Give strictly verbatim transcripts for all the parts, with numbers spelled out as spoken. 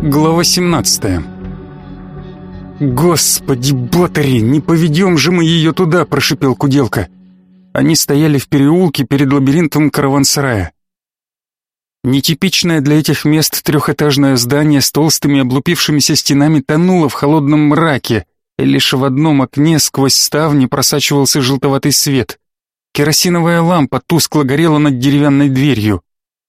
Глава семнадцатая. «Господи, Ботари, не поведем же мы ее туда!» — прошипел Куделка. Они стояли в переулке перед лабиринтом караван-сарая. Нетипичное для этих мест трехэтажное здание с толстыми облупившимися стенами тонуло в холодном мраке, и лишь в одном окне сквозь ставни просачивался желтоватый свет. Керосиновая лампа тускло горела над деревянной дверью.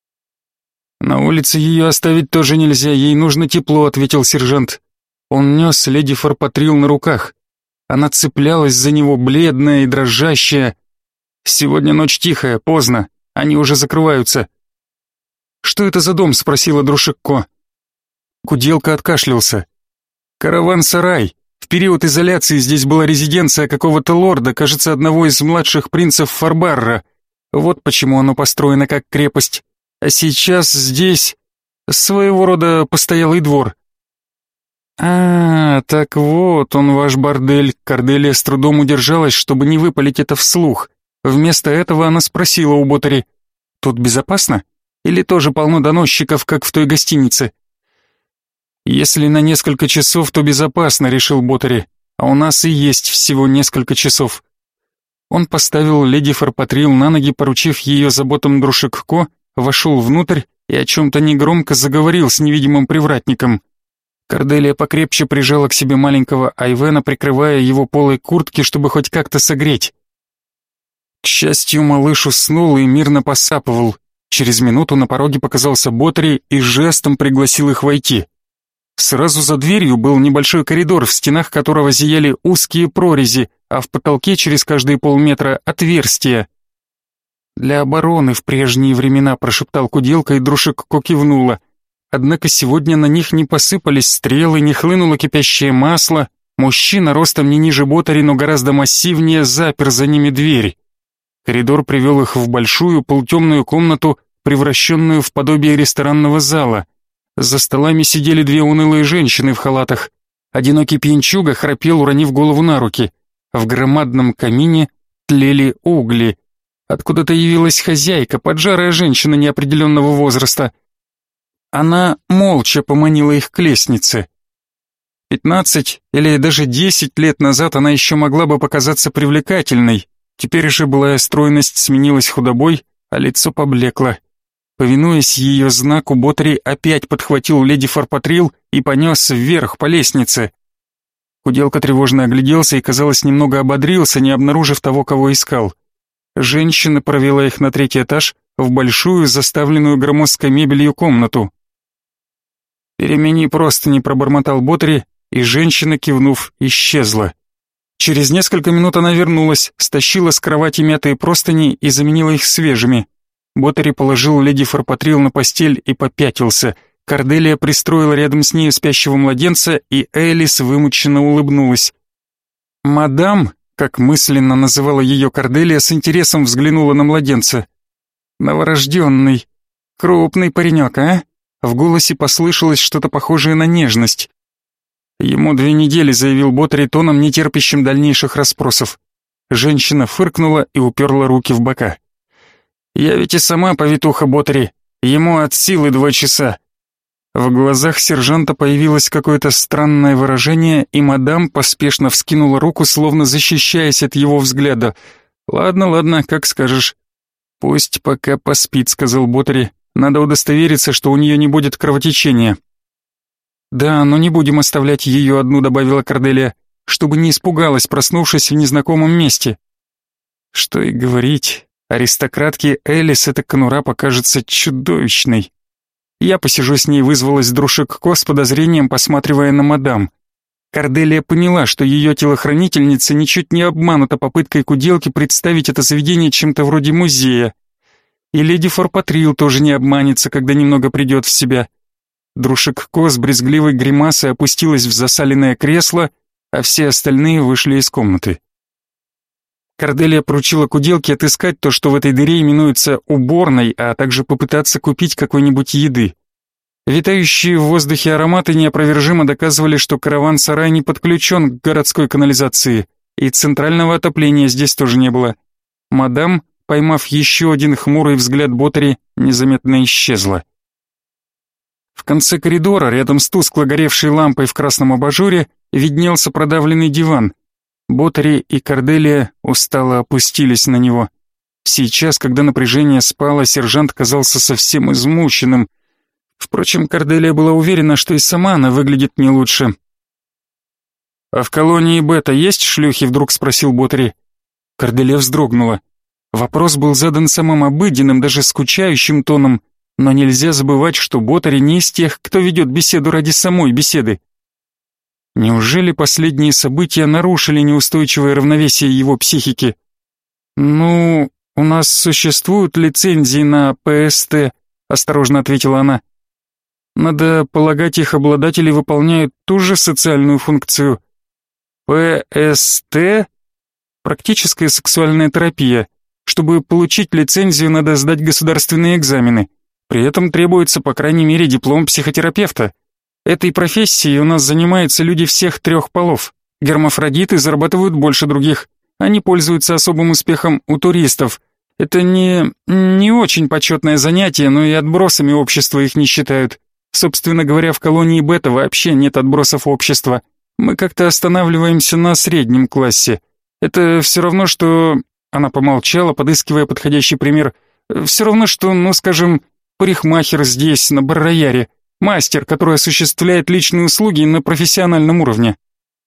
«На улице ее оставить тоже нельзя, ей нужно тепло», — ответил сержант. Он нес леди Фарпатрил на руках. Она цеплялась за него, бледная и дрожащая. «Сегодня ночь тихая, поздно, они уже закрываются». «Что это за дом?» — спросила Друшекко. Куделка откашлялся. «Караван-сарай. В период изоляции здесь была резиденция какого-то лорда, кажется, одного из младших принцев Фарбарра. Вот почему оно построено как крепость. А сейчас здесь своего рода постоялый двор». «А, так вот он ваш бордель». Корделия с трудом удержалась, чтобы не выпалить это вслух. Вместо этого она спросила у Ботари: «Тут безопасно? Или тоже полно доносчиков, как в той гостинице?» «Если на несколько часов, то безопасно», — решил Ботари. «А у нас и есть всего несколько часов». Он поставил леди Фарпатрил на ноги, поручив ее заботам Друшекко, вошел внутрь и о чем-то негромко заговорил с невидимым привратником. Корделия покрепче прижала к себе маленького Айвена, прикрывая его полой куртки, чтобы хоть как-то согреть. К счастью, малыш уснул и мирно посапывал. Через минуту на пороге показался Ботари и жестом пригласил их войти. Сразу за дверью был небольшой коридор, в стенах которого зияли узкие прорези, а в потолке через каждые полметра отверстия. «Для обороны в прежние времена», — прошептал Куделка, и Друшекко кивнула. Однако сегодня на них не посыпались стрелы, не хлынуло кипящее масло. Мужчина, ростом не ниже Ботари, но гораздо массивнее, запер за ними дверь. Коридор привел их в большую полутемную комнату, превращенную в подобие ресторанного зала. За столами сидели две унылые женщины в халатах. Одинокий пьянчуга храпел, уронив голову на руки. В громадном камине тлели угли. Откуда-то явилась хозяйка, поджарая женщина неопределенного возраста. Она молча поманила их к лестнице. Пятнадцать или даже десять лет назад она еще могла бы показаться привлекательной. Теперь же былая стройность сменилась худобой, а лицо поблекло. Повинуясь ее знаку, Ботари опять подхватил леди Фарпатрил и понес вверх по лестнице. Куделка тревожно огляделся и, казалось, немного ободрился, не обнаружив того, кого искал. Женщина провела их на третий этаж, в большую, заставленную громоздкой мебелью комнату. «Перемени простыни», — пробормотал Ботари, и женщина, кивнув, исчезла. Через несколько минут она вернулась, стащила с кровати мятые простыни и заменила их свежими. Ботари положил леди Фарпатрил на постель и попятился. Корделия пристроила рядом с ней спящего младенца, и Элис вымученно улыбнулась. «Мадам», как мысленно называла ее Корделия, с интересом взглянула на младенца. «Новорожденный. Крупный паренек, а?» В голосе послышалось что-то похожее на нежность. «Ему две недели», — заявил Ботари тоном, не терпящим дальнейших расспросов. Женщина фыркнула и уперла руки в бока. «Я ведь и сама повитуха, Ботари. Ему от силы два часа». В глазах сержанта появилось какое-то странное выражение, и мадам поспешно вскинула руку, словно защищаясь от его взгляда. «Ладно, ладно, как скажешь». «Пусть пока поспит», — сказал Ботари. «Надо удостовериться, что у нее не будет кровотечения». «Да, но не будем оставлять ее одну», — добавила Корделия, «чтобы не испугалась, проснувшись в незнакомом месте». Что и говорить, аристократке Элис эта конура покажется чудовищной. «Я посижу с ней», — вызвалась Друшекко с подозрением, посматривая на мадам. Корделия поняла, что ее телохранительница ничуть не обманута попыткой Куделки представить это заведение чем-то вроде музея. И леди Фарпатрил тоже не обманется, когда немного придет в себя. Друшекко с брезгливой гримасой опустилась в засаленное кресло, а все остальные вышли из комнаты. Корделия поручила Куделке отыскать то, что в этой дыре именуется уборной, а также попытаться купить какой-нибудь еды. Витающие в воздухе ароматы неопровержимо доказывали, что караван-сарай не подключен к городской канализации, и центрального отопления здесь тоже не было. Мадам, поймав еще один хмурый взгляд Ботари, незаметно исчезла. В конце коридора, рядом с тускло горевшей лампой в красном абажуре, виднелся продавленный диван. Ботари и Корделия устало опустились на него. Сейчас, когда напряжение спало, сержант казался совсем измученным. Впрочем, Корделия была уверена, что и сама она выглядит не лучше. «А в колонии Бета есть шлюхи?» — вдруг спросил Ботари. Корделия вздрогнула. Вопрос был задан самым обыденным, даже скучающим тоном, но нельзя забывать, что Ботари не из тех, кто ведет беседу ради самой беседы. Неужели последние события нарушили неустойчивое равновесие его психики? «Ну, у нас существуют лицензии на ПСТ», — осторожно ответила она. «Надо полагать, их обладатели выполняют ту же социальную функцию». ПСТ? Практическая сексуальная терапия. Чтобы получить лицензию, надо сдать государственные экзамены. При этом требуется, по крайней мере, диплом психотерапевта. Этой профессией у нас занимаются люди всех трех полов. Гермафродиты зарабатывают больше других. Они пользуются особым успехом у туристов. Это не... не очень почетное занятие, но и отбросами общества их не считают. Собственно говоря, в колонии Бета вообще нет отбросов общества. Мы как-то останавливаемся на среднем классе. Это все равно, что... Она помолчала, подыскивая подходящий пример. Все равно, что, ну, скажем, парикмахер здесь, на Бар-Рояле. Мастер, который осуществляет личные услуги на профессиональном уровне.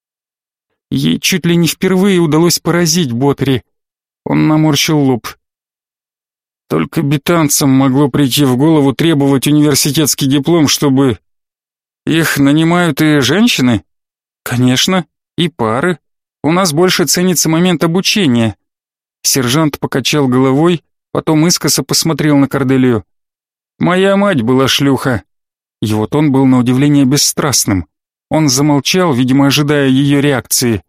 Ей чуть ли не впервые удалось поразить Ботари. Он наморщил лоб. Только бетанцам могло прийти в голову требовать университетский диплом, чтобы... Их нанимают и женщины? Конечно, и пары. У нас больше ценится момент обучения. Сержант покачал головой, потом искоса посмотрел на Корделию. Моя мать была шлюха. Его тон был на удивление бесстрастным. Он замолчал, видимо, ожидая ее реакции.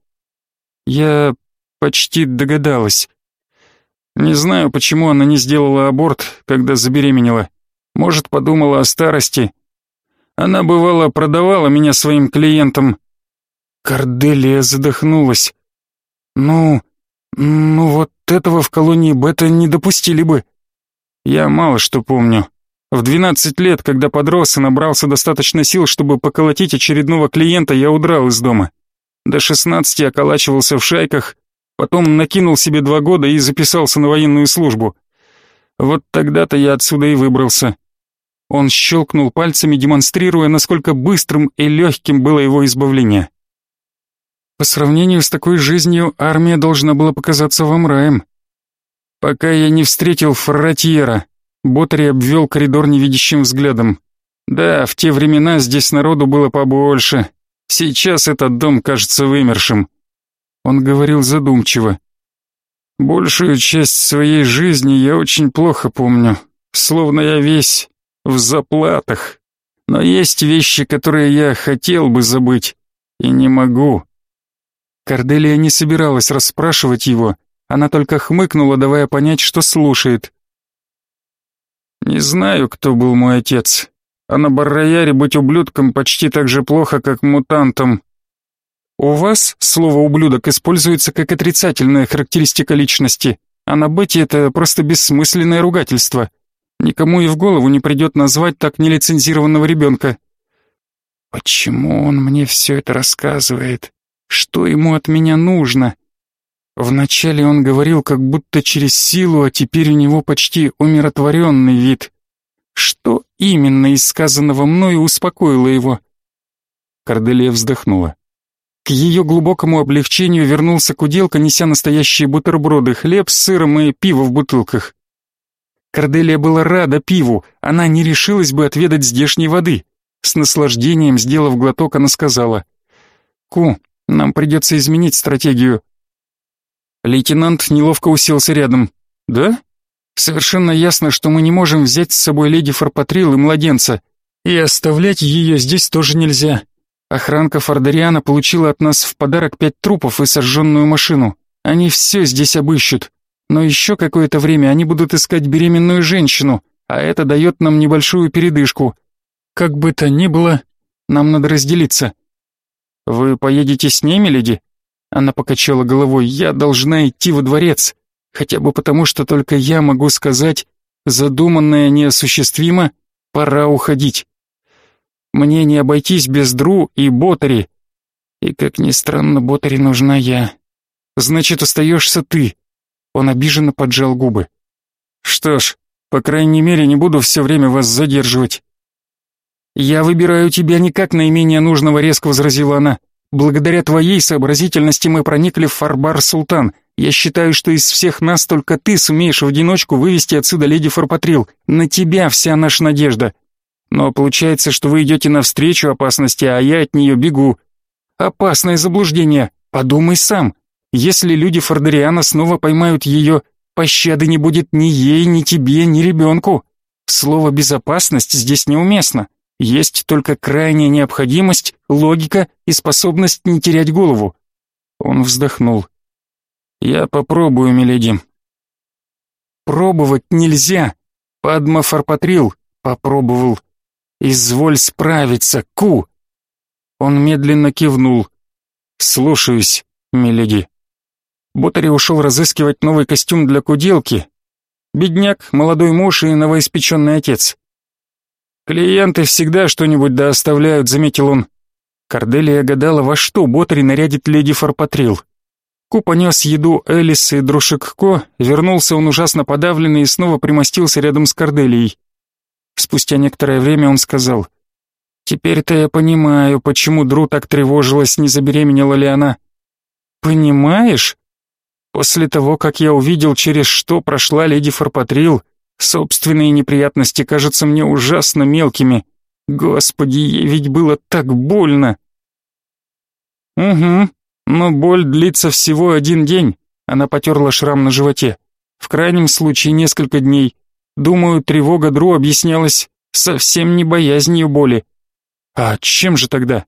Я почти догадалась. Не знаю, почему она не сделала аборт, когда забеременела. Может, подумала о старости. Она, бывало, продавала меня своим клиентам. Корделия задохнулась. Ну, ну вот этого в колонии Бета не допустили бы. Я мало что помню. В двенадцать лет, когда подрос и набрался достаточно сил, чтобы поколотить очередного клиента, я удрал из дома. До шестнадцати околачивался в шайках, потом накинул себе два года и записался на военную службу. Вот тогда-то я отсюда и выбрался. Он щелкнул пальцами, демонстрируя, насколько быстрым и легким было его избавление. По сравнению с такой жизнью, армия должна была показаться вам раем. Пока я не встретил Форратьера, Ботари обвел коридор невидящим взглядом. Да, в те времена здесь народу было побольше. Сейчас этот дом кажется вымершим. Он говорил задумчиво. Большую часть своей жизни я очень плохо помню, словно я весь в заплатах. Но есть вещи, которые я хотел бы забыть, и не могу. Корделия не собиралась расспрашивать его, она только хмыкнула, давая понять, что слушает. Не знаю, кто был мой отец, а на Бар-Рояле быть ублюдком почти так же плохо, как мутантом. У вас слово «ублюдок» используется как отрицательная характеристика личности, а на Бете это просто бессмысленное ругательство. Никому и в голову не придет назвать так нелицензированного ребенка. Почему он мне все это рассказывает? Что ему от меня нужно? Вначале он говорил как будто через силу, а теперь у него почти умиротворенный вид. Что именно из сказанного мною успокоило его? Корделия вздохнула. К ее глубокому облегчению вернулся куделка, неся настоящие бутерброды, хлеб с сыром и пиво в бутылках. Корделия была рада пиву, она не решилась бы отведать здешней воды. С наслаждением, сделав глоток, она сказала: «Ку, нам придется изменить стратегию». Лейтенант неловко уселся рядом. «Да? Совершенно ясно, что мы не можем взять с собой леди Фарпатрил и младенца, и оставлять ее здесь тоже нельзя. Охранка Фордариана получила от нас в подарок пять трупов и сожженную машину. Они все здесь обыщут, но еще какое-то время они будут искать беременную женщину, а это дает нам небольшую передышку. Как бы то ни было, нам надо разделиться». «Вы поедете с ними, леди?» Она покачала головой. «Я должна идти во дворец, хотя бы потому, что только я могу сказать, задуманное неосуществимо, пора уходить». Мне не обойтись без Дру и Ботари. И, как ни странно, Ботари нужна я. Значит, остаешься ты. Он обиженно поджал губы. Что ж, по крайней мере, не буду все время вас задерживать. Я выбираю тебя не как наименее нужного, резко возразила она. Благодаря твоей сообразительности мы проникли в Фарбар-Султан. Я считаю, что из всех нас только ты сумеешь в одиночку вывести отсюда леди Фарпатрил. На тебя вся наша надежда. Но получается, что вы идете навстречу опасности, а я от нее бегу. Опасное заблуждение. Подумай сам. Если люди Фордериана снова поймают ее, пощады не будет ни ей, ни тебе, ни ребенку. Слово «безопасность» здесь неуместно. Есть только крайняя необходимость, логика и способность не терять голову. Он вздохнул. Я попробую, миледи. Пробовать нельзя. Падма Фарпатрил попробовал. Изволь справиться, Ку. Он медленно кивнул. Слушаюсь, миледи. Ботари ушел разыскивать новый костюм для куделки. Бедняк, молодой муж и новоиспеченный отец. «Клиенты всегда что-нибудь да оставляют», — заметил он. Корделия гадала, во что Ботари нарядит леди Фарпатрил. Ку понес еду Элис и Друшикко, вернулся он ужасно подавленный и снова примостился рядом с Корделией. Спустя некоторое время он сказал: «Теперь-то я понимаю, почему Дру так тревожилась, не забеременела ли она». «Понимаешь? После того, как я увидел, через что прошла леди Фарпатрил, собственные неприятности кажутся мне ужасно мелкими. Господи, ей ведь было так больно». «Угу, но боль длится всего один день», — она потерла шрам на животе. «В крайнем случае несколько дней. Думаю, тревога Дру объяснялась совсем не боязнью боли». «А чем же тогда?»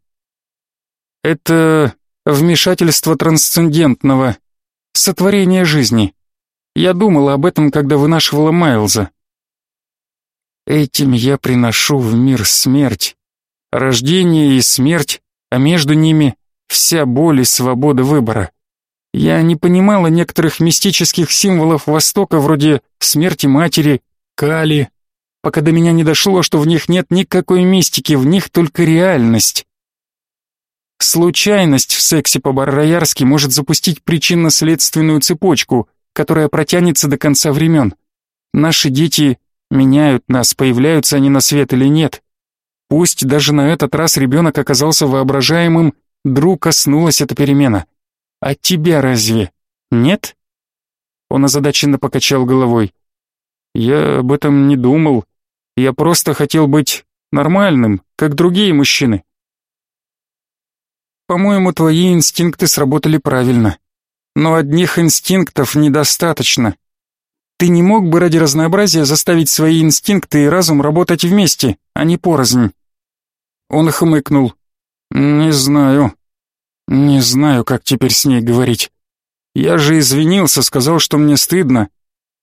«Это вмешательство трансцендентного, сотворение жизни. Я думала об этом, когда вынашивала Майлза. Этим я приношу в мир смерть. Рождение и смерть, а между ними вся боль и свобода выбора. Я не понимала некоторых мистических символов Востока, вроде смерти матери, Кали, пока до меня не дошло, что в них нет никакой мистики, в них только реальность. Случайность в сексе по-барроярски может запустить причинно-следственную цепочку, которая протянется до конца времен. Наши дети меняют нас, появляются они на свет или нет. Пусть даже на этот раз ребенок оказался воображаемым, Дру коснулась эта перемена. А тебя разве нет? Он озадаченно покачал головой. Я об этом не думал. Я просто хотел быть нормальным, как другие мужчины. По-моему, твои инстинкты сработали правильно. Но одних инстинктов недостаточно. Ты не мог бы ради разнообразия заставить свои инстинкты и разум работать вместе, а не порознь? Он хмыкнул. Не знаю. Не знаю, как теперь с ней говорить. Я же извинился, сказал, что мне стыдно.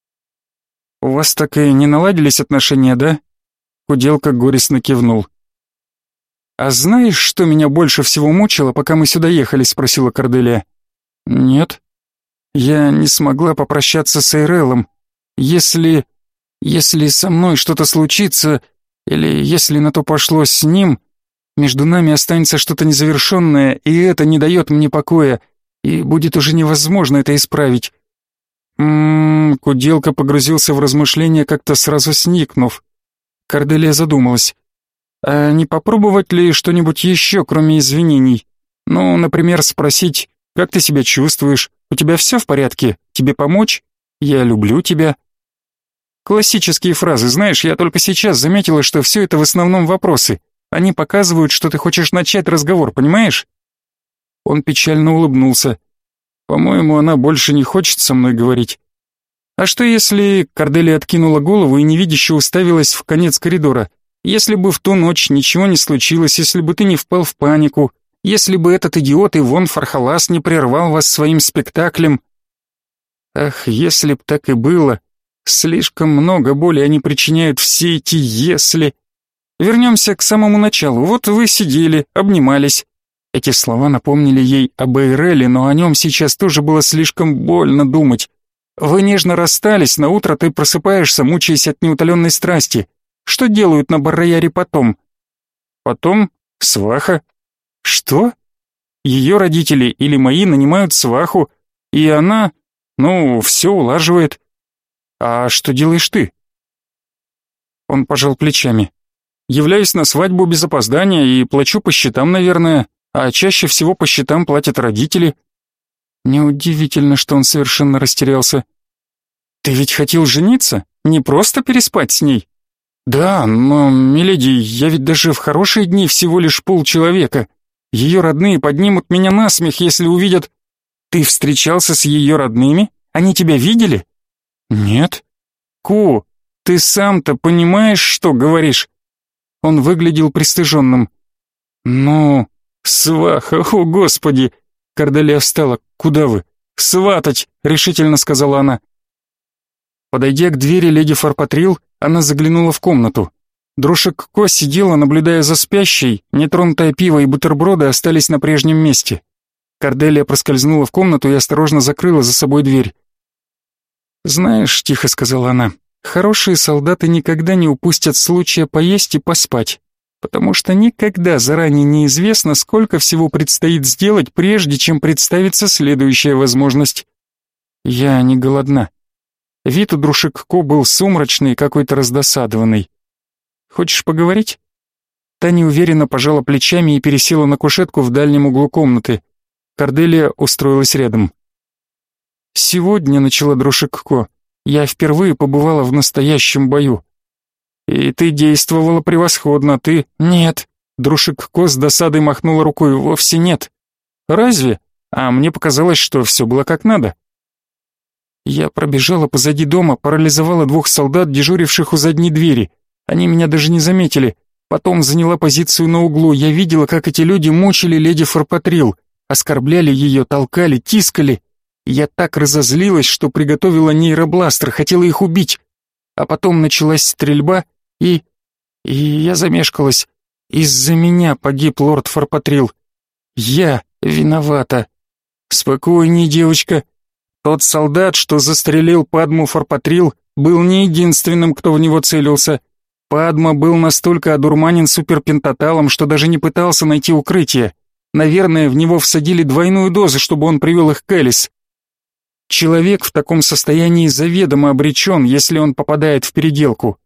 У вас так и не наладились отношения, да? Куделка горестно кивнул. «А знаешь, что меня больше всего мучило, пока мы сюда ехали?» — спросила Корделия. «Нет. Я не смогла попрощаться с Эйрелом. Если... если со мной что-то случится, или если на то пошло с ним, между нами останется что-то незавершенное, и это не дает мне покоя, и будет уже невозможно это исправить». М-м-м, Куделка погрузился в размышления, как-то сразу сникнув. Корделия задумалась. А не попробовать ли что-нибудь еще, кроме извинений? Ну, например, спросить, как ты себя чувствуешь? У тебя все в порядке? Тебе помочь? Я люблю тебя. Классические фразы, знаешь, я только сейчас заметила, что все это в основном вопросы. Они показывают, что ты хочешь начать разговор, понимаешь? Он печально улыбнулся. По-моему, она больше не хочет со мной говорить. А что если... Корделия откинула голову и невидяще уставилась в конец коридора. Если бы в ту ночь ничего не случилось, если бы ты не впал в панику, если бы этот идиот Ивон Фархалас не прервал вас своим спектаклем. Ах, если б так и было. Слишком много боли они причиняют, все эти «если». Вернемся к самому началу. Вот вы сидели, обнимались. Эти слова напомнили ей об Эйреле, но о нем сейчас тоже было слишком больно думать. Вы нежно расстались, на утро ты просыпаешься, мучаясь от неутоленной страсти. Что делают на Баррояре потом? потом сваха. Что? Ее родители или мои нанимают сваху, и она, ну, все улаживает. А что делаешь ты? Он пожал плечами. Являюсь на свадьбу без опоздания и плачу по счетам, наверное, а чаще всего по счетам платят родители. Неудивительно, что он совершенно растерялся. Ты ведь хотел жениться, не просто переспать с ней? Да, но, миледи, я ведь даже в хорошие дни всего лишь полчеловека. Ее родные поднимут меня на смех, если увидят... Ты встречался с ее родными? Они тебя видели? Нет. Ку, ты сам-то понимаешь, что говоришь? Он выглядел пристыженным. Ну, сваха, о господи! Корделия встала. Куда вы? Сватать, решительно сказала она. Подойдя к двери леди Фарпатрил, она заглянула в комнату. Друшек Ко сидела, наблюдая за спящей, нетронутое пиво и бутерброды остались на прежнем месте. Корделия проскользнула в комнату и осторожно закрыла за собой дверь. «Знаешь», — тихо сказала она, — «хорошие солдаты никогда не упустят случая поесть и поспать, потому что никогда заранее неизвестно, сколько всего предстоит сделать, прежде чем представится следующая возможность. Я не голодна». Вид у Друшек Ко был сумрачный, какой-то раздосадованный. «Хочешь поговорить?» Та неуверенно пожала плечами и пересела на кушетку в дальнем углу комнаты. Корделия устроилась рядом. «Сегодня, — начала Друшек Ко, — я впервые побывала в настоящем бою. И ты действовала превосходно, ты...» «Нет», — Друшек Ко с досадой махнула рукой, — «вовсе нет». «Разве? А мне показалось, что все было как надо». Я пробежала позади дома, парализовала двух солдат, дежуривших у задней двери. Они меня даже не заметили. Потом заняла позицию на углу. Я видела, как эти люди мучили леди Фарпатрил, оскорбляли ее, толкали, тискали. Я так разозлилась, что приготовила нейробластер, хотела их убить. А потом началась стрельба, и... и я замешкалась. Из-за меня погиб лорд Фарпатрил. Я виновата. Спокойней, девочка. Тот солдат, что застрелил Падму Фарпатрил, был не единственным, кто в него целился. Падма был настолько одурманен суперпентаталом, что даже не пытался найти укрытие. Наверное, в него всадили двойную дозу, чтобы он привел их к Элис. Человек в таком состоянии заведомо обречен, если он попадает в переделку.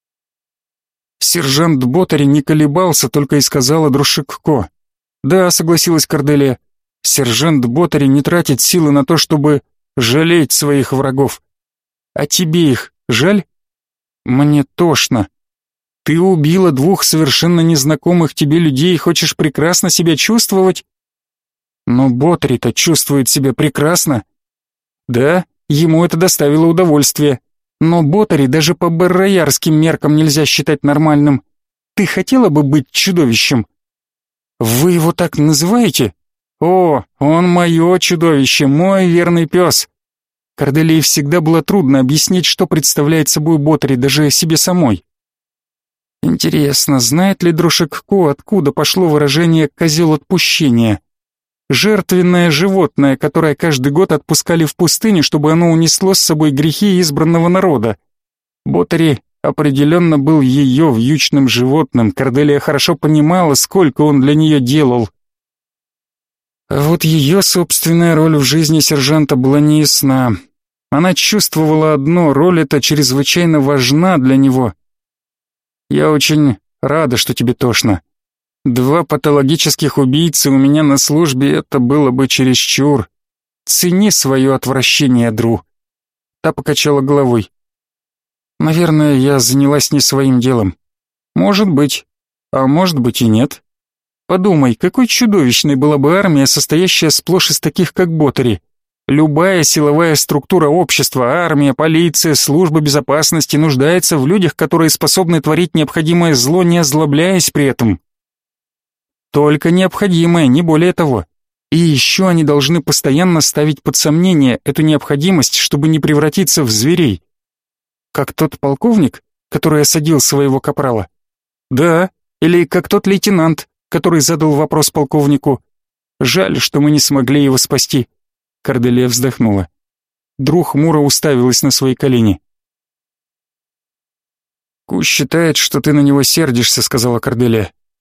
Сержант Ботари не колебался, только и сказала Друшек Ко. «Да», — согласилась Корделия, — «сержант Ботари не тратит силы на то, чтобы жалеть своих врагов. А тебе их жаль? Мне тошно. Ты убила двух совершенно незнакомых тебе людей и хочешь прекрасно себя чувствовать? Но Ботари-то чувствует себя прекрасно. Да, ему это доставило удовольствие. Но Ботари даже по барроярским меркам нельзя считать нормальным. Ты хотела бы быть чудовищем? Вы его так называете? О, он мое чудовище, мой верный пес. Корделии всегда было трудно объяснить, что представляет собой Ботари, даже себе самой. Интересно, знает ли Друшек Ко, откуда пошло выражение «козел отпущения»? Жертвенное животное, которое каждый год отпускали в пустыню, чтобы оно унесло с собой грехи избранного народа. Ботари определенно был ее вьючным животным, Корделия хорошо понимала, сколько он для нее делал. А вот ее собственная роль в жизни сержанта была неясна. Она чувствовала одно, роль эта чрезвычайно важна для него. «Я очень рада, что тебе тошно. Два патологических убийцы у меня на службе — это было бы чересчур. Цени свое отвращение, Дру». Та покачала головой. «Наверное, я занялась не своим делом. Может быть, а может быть и нет. Подумай, какой чудовищной была бы армия, состоящая сплошь из таких, как Ботари. Любая силовая структура общества, армия, полиция, служба безопасности нуждается в людях, которые способны творить необходимое зло, не озлобляясь при этом. Только необходимое, не более того. И еще они должны постоянно ставить под сомнение эту необходимость, чтобы не превратиться в зверей. Как тот полковник, который осадил своего капрала? Да, или как тот лейтенант, который задал вопрос полковнику. Жаль, что мы не смогли его спасти. Корделия вздохнула. Дру хмуро уставилась на свои колени. «Ку считает, что ты на него сердишься», — сказала Корделия.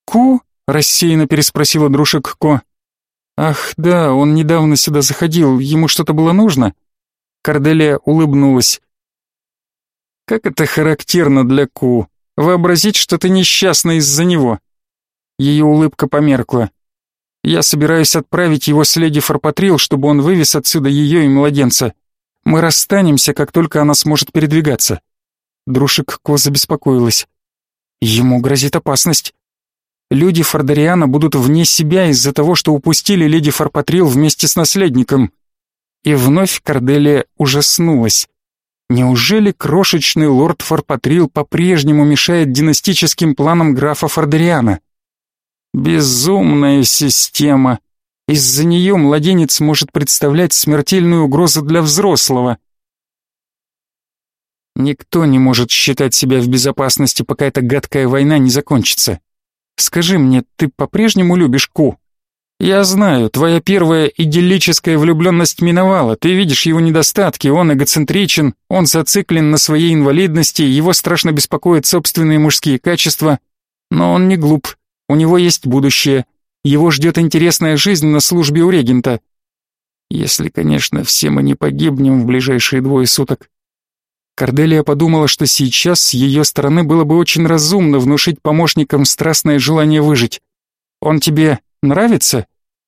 Ку? Рассеянно переспросила дружек Ко. Ах, да, он недавно сюда заходил, ему что-то было нужно? Корделия улыбнулась. Как это характерно для Ку, вообразить, что ты несчастна из-за него. Ее улыбка померкла. Я собираюсь отправить его с леди Фарпатрил, чтобы он вывез отсюда ее и младенца. Мы расстанемся, как только она сможет передвигаться. Дружек Ко забеспокоилась. Ему грозит опасность. Люди Фордариана будут вне себя из-за того, что упустили леди Фарпатрил вместе с наследником. И вновь Корделия ужаснулась. Неужели крошечный лорд Фарпатрил по-прежнему мешает династическим планам графа Фордариана? Безумная система. Из-за нее младенец может представлять смертельную угрозу для взрослого. Никто не может считать себя в безопасности, пока эта гадкая война не закончится. Скажи мне, ты по-прежнему любишь Ку? Я знаю, твоя первая идиллическая влюбленность миновала, ты видишь его недостатки, он эгоцентричен, он зациклен на своей инвалидности, его страшно беспокоят собственные мужские качества, но он не глуп, у него есть будущее, его ждет интересная жизнь на службе у регента. Если, конечно, все мы не погибнем в ближайшие двое суток. Корделия подумала, что сейчас с ее стороны было бы очень разумно внушить помощникам страстное желание выжить. Он тебе нравится?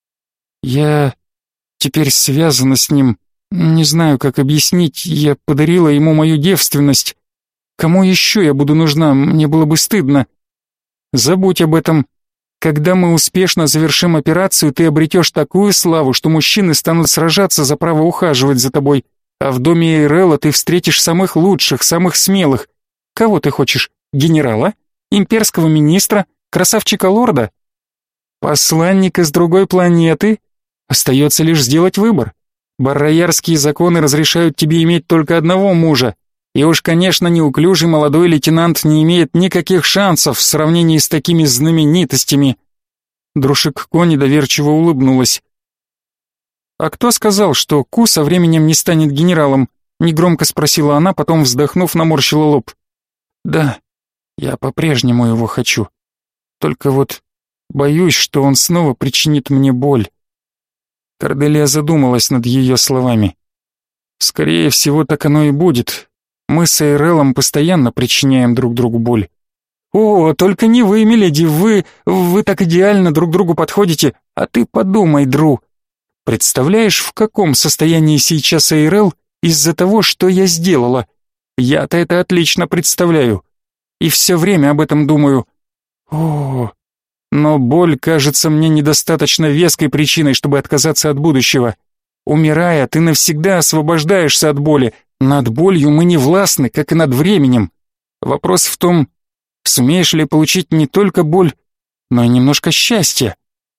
Я теперь связана с ним. Не знаю, как объяснить. Я подарила ему мою девственность. Кому еще я буду нужна? Мне было бы стыдно. Забудь об этом. Когда мы успешно завершим операцию, ты обретешь такую славу, что мужчины станут сражаться за право ухаживать за тобой. А в доме Эйрелла ты встретишь самых лучших, самых смелых. Кого ты хочешь? Генерала? Имперского министра? Красавчика-лорда? Посланника с другой планеты? Остается лишь сделать выбор. Барроярские законы разрешают тебе иметь только одного мужа. И уж, конечно, неуклюжий молодой лейтенант не имеет никаких шансов в сравнении с такими знаменитостями. Дружек Ко недоверчиво улыбнулась. «А кто сказал, что Ку со временем не станет генералом?» — негромко спросила она, потом, вздохнув, наморщила лоб. «Да, я по-прежнему его хочу. Только вот боюсь, что он снова причинит мне боль». Корделия задумалась над ее словами. «Скорее всего, так оно и будет. Мы с Эйреллом постоянно причиняем друг другу боль». «О, только не вы, миледи, вы... вы так идеально друг другу подходите. А ты подумай, Дру. Представляешь, в каком состоянии сейчас Эйрелл из-за того, что я сделала? Я-то это отлично представляю. И все время об этом думаю. О, но боль кажется мне недостаточно веской причиной, чтобы отказаться от будущего. Умирая, ты навсегда освобождаешься от боли. Над болью мы не властны, как и над временем. Вопрос в том, сумеешь ли получить не только боль, но и немножко счастья.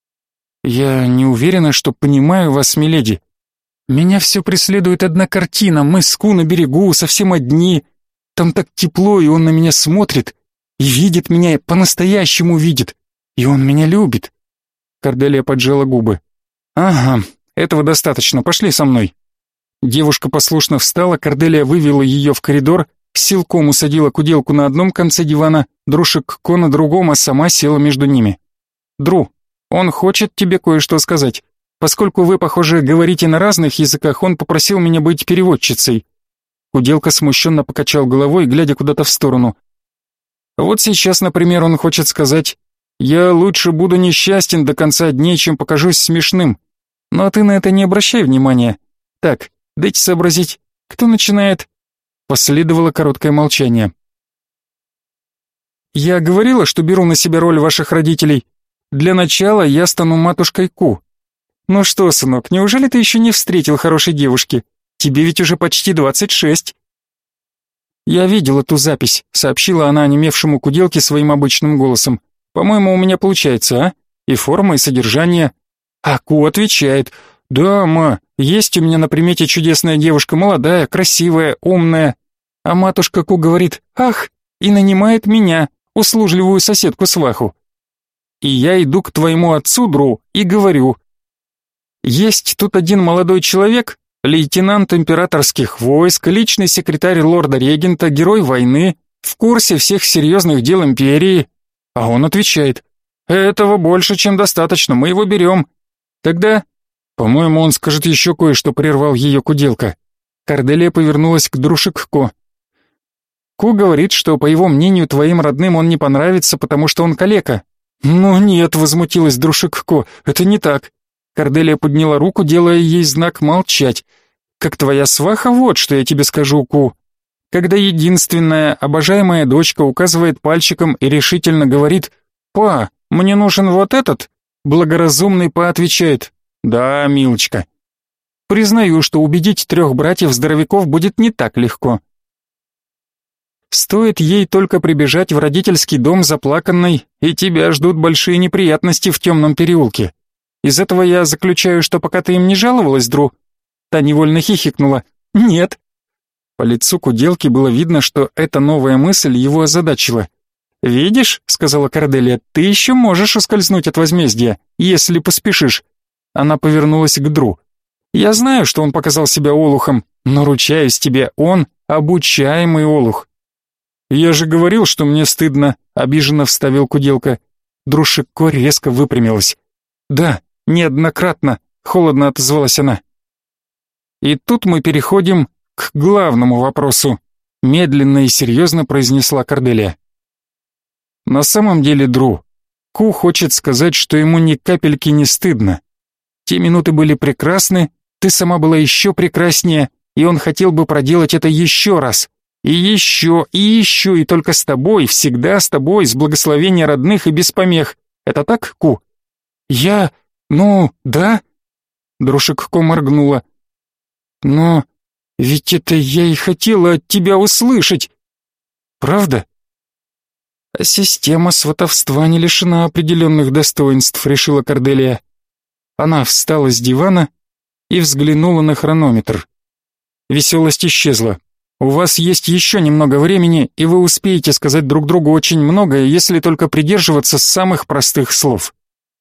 Я не уверена, что понимаю вас, миледи. Меня все преследует одна картина. Мы с Ку на берегу, совсем одни. Там так тепло, и он на меня смотрит. И видит меня, по-настоящему видит. И он меня любит. Корделия поджала губы. Ага, этого достаточно, пошли со мной. Девушка послушно встала, Корделия вывела ее в коридор, силком усадила куделку на одном конце дивана, дружек Ко на другом, а сама села между ними. Дру, он хочет тебе кое-что сказать. Поскольку вы, похоже, говорите на разных языках, он попросил меня быть переводчицей». Куделка смущенно покачал головой, глядя куда-то в сторону. «Вот сейчас, например, он хочет сказать: я лучше буду несчастен до конца дней, чем покажусь смешным. Но ты на это не обращай внимания. Так, дайте сообразить, кто начинает?» Последовало короткое молчание. «Я говорила, что беру на себя роль ваших родителей. Для начала я стану матушкой Ку. Ну что, сынок, неужели ты еще не встретил хорошей девушки? Тебе ведь уже почти двадцать шесть. Я видела ту запись, сообщила она онемевшему куделке своим обычным голосом. По-моему, у меня получается, а? И форма, и содержание. А Ку отвечает: да, ма, есть у меня на примете чудесная девушка, молодая, красивая, умная. А матушка Ку говорит: ах, и нанимает меня, услужливую соседку-сваху. И я иду к твоему отцу, Дру, и говорю: есть тут один молодой человек, лейтенант императорских войск, личный секретарь лорда-регента, герой войны, в курсе всех серьезных дел империи. А он отвечает: Этого больше, чем достаточно, мы его берем. Тогда, по-моему, он скажет еще кое-что, прервал ее Куделка. Корделия повернулась к Друшик-ко. Ку говорит, что, по его мнению, твоим родным он не понравится, потому что он калека. Ну нет, возмутилась Друшик-ко, это не так. Корделия подняла руку, делая ей знак молчать. Как твоя сваха, вот что я тебе скажу, Ку. Когда единственная обожаемая дочка указывает пальчиком и решительно говорит: «Па, мне нужен вот этот», благоразумный Па отвечает: «Да, милочка». Признаю, что убедить трех братьев-здоровяков будет не так легко. Стоит ей только прибежать в родительский дом заплаканной, и тебя ждут большие неприятности в темном переулке. Из этого я заключаю, что пока ты им не жаловалась, Дру. Та невольно хихикнула. Нет. По лицу Куделки было видно, что эта новая мысль его озадачила. «Видишь», — сказала Корделия, — «ты еще можешь ускользнуть от возмездия, если поспешишь». Она повернулась к Дру. «Я знаю, что он показал себя олухом, но ручаюсь тебе, он обучаемый олух». «Я же говорил, что мне стыдно», — обиженно вставил Куделка. Друшик-ко резко выпрямилась. «Да, неоднократно», — холодно отозвалась она. «И тут мы переходим к главному вопросу», — медленно и серьезно произнесла Корделия. «На самом деле, Дру, Ку хочет сказать, что ему ни капельки не стыдно. Те минуты были прекрасны, ты сама была еще прекраснее, и он хотел бы проделать это еще раз. И еще, и еще, и только с тобой, всегда с тобой, с благословения родных и без помех. Это так, Ку?» «Я... ну, да?» Друшик-ко моргнула. «Но ведь это я и хотела от тебя услышать. Правда?» «А система сватовства не лишена определенных достоинств», — решила Корделия. Она встала с дивана и взглянула на хронометр. Веселость исчезла. «У вас есть еще немного времени, и вы успеете сказать друг другу очень многое, если только придерживаться самых простых слов».